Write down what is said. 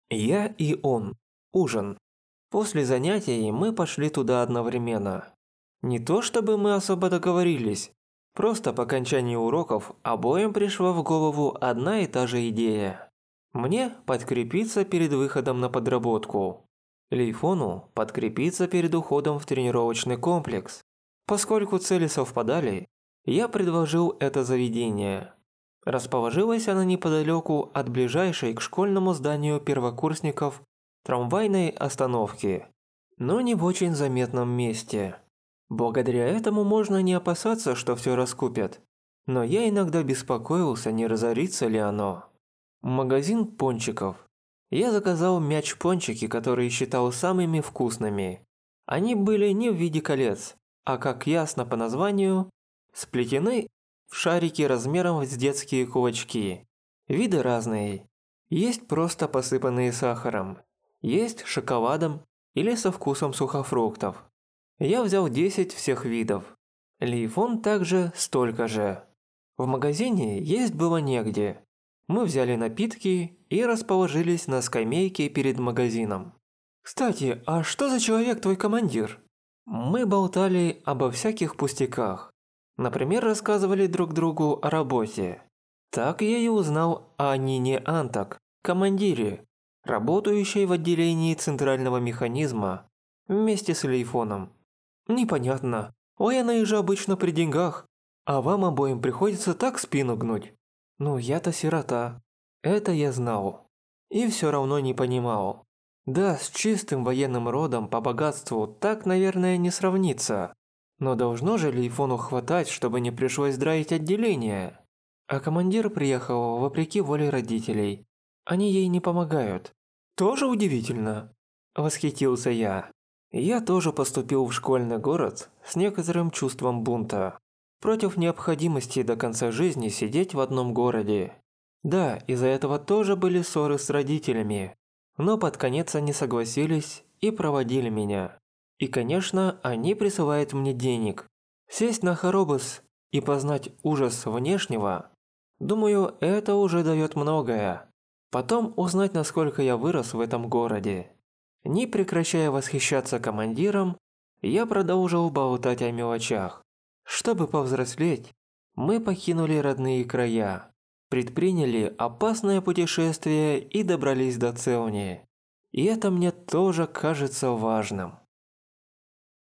Я и он. Ужин. После занятий мы пошли туда одновременно. Не то чтобы мы особо договорились, просто по окончании уроков обоим пришла в голову одна и та же идея. Мне подкрепиться перед выходом на подработку. Лейфону подкрепиться перед уходом в тренировочный комплекс. Поскольку цели совпадали, я предложил это заведение. Расположилась она неподалеку от ближайшей к школьному зданию первокурсников трамвайной остановки, но не в очень заметном месте. Благодаря этому можно не опасаться, что все раскупят, но я иногда беспокоился, не разорится ли оно. Магазин пончиков. Я заказал мяч-пончики, которые считал самыми вкусными. Они были не в виде колец, а, как ясно по названию, сплетены в шарики размером с детские кулачки. Виды разные. Есть просто посыпанные сахаром, есть шоколадом или со вкусом сухофруктов. Я взял 10 всех видов. Лейфон также столько же. В магазине есть было негде. Мы взяли напитки и расположились на скамейке перед магазином. «Кстати, а что за человек твой командир?» Мы болтали обо всяких пустяках. Например, рассказывали друг другу о работе. Так я и узнал о Нине Антак, командире, работающей в отделении центрального механизма вместе с Лейфоном. Непонятно, военные же обычно при деньгах, а вам обоим приходится так спину гнуть. Ну, я-то сирота. Это я знал. И все равно не понимал. Да, с чистым военным родом по богатству так, наверное, не сравнится. Но должно же Лейфону хватать, чтобы не пришлось драить отделение. А командир приехал вопреки воле родителей. Они ей не помогают. Тоже удивительно. Восхитился я. Я тоже поступил в школьный город с некоторым чувством бунта. Против необходимости до конца жизни сидеть в одном городе. Да, из-за этого тоже были ссоры с родителями. Но под конец они согласились и проводили меня. И, конечно, они присылают мне денег. Сесть на хоробус и познать ужас внешнего, думаю, это уже дает многое. Потом узнать, насколько я вырос в этом городе. Не прекращая восхищаться командиром, я продолжил болтать о мелочах. Чтобы повзрослеть, мы покинули родные края, предприняли опасное путешествие и добрались до Целни. И это мне тоже кажется важным.